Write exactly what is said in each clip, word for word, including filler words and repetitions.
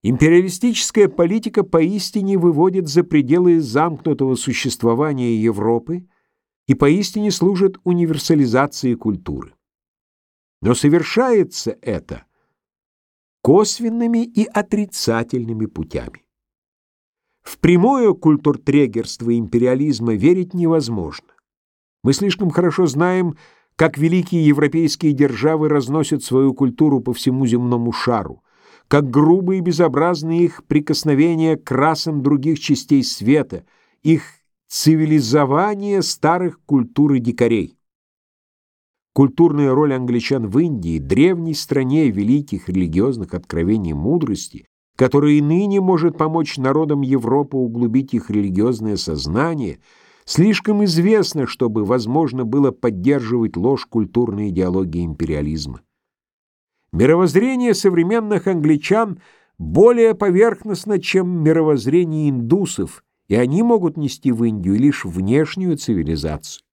Империалистическая политика поистине выводит за пределы замкнутого существования Европы и поистине служит универсализации культуры. Но совершается это косвенными и отрицательными путями. В прямое культуртрегерство империализма верить невозможно. Мы слишком хорошо знаем, как великие европейские державы разносят свою культуру по всему земному шару, как грубы и безобразны их прикосновения к расам других частей света, их цивилизование старых культур и дикарей. Культурная роль англичан в Индии, древней стране великих религиозных откровений и мудрости, которая и ныне может помочь народам Европы углубить их религиозное сознание, слишком известна, чтобы возможно было поддерживать ложь культурной идеологии империализма. Мировоззрение современных англичан более поверхностно, чем мировоззрение индусов, и они могут нести в Индию лишь внешнюю цивилизацию.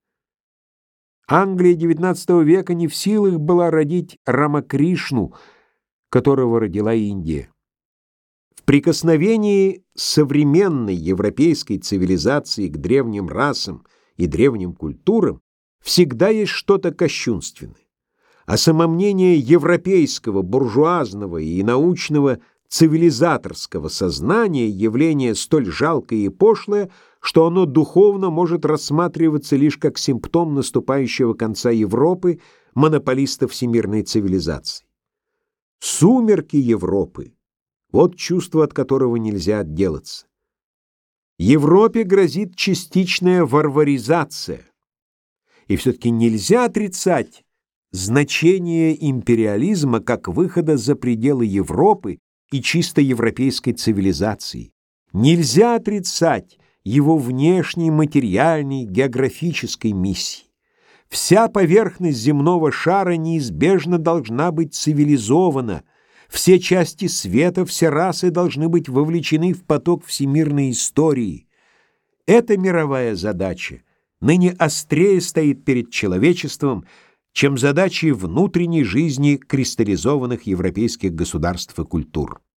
Англия девятнадцатого века не в силах была родить Рамакришну, которого родила Индия. В прикосновении современной европейской цивилизации к древним расам и древним культурам всегда есть что-то кощунственное. А самомнение европейского, буржуазного и научного цивилизаторского сознания явление столь жалкое и пошлое, что оно духовно может рассматриваться лишь как симптом наступающего конца Европы, монополиста всемирной цивилизации. Сумерки Европы — вот чувство, от которого нельзя отделаться. Европе грозит частичная варваризация, и все-таки нельзя отрицать значение империализма как выхода за пределы Европы и чисто европейской цивилизации. Нельзя отрицать его внешней материальной географической миссии. Вся поверхность земного шара неизбежно должна быть цивилизована, все части света, все расы должны быть вовлечены в поток всемирной истории. Эта мировая задача ныне острее стоит перед человечеством, чем задачи внутренней жизни кристаллизованных европейских государств и культур.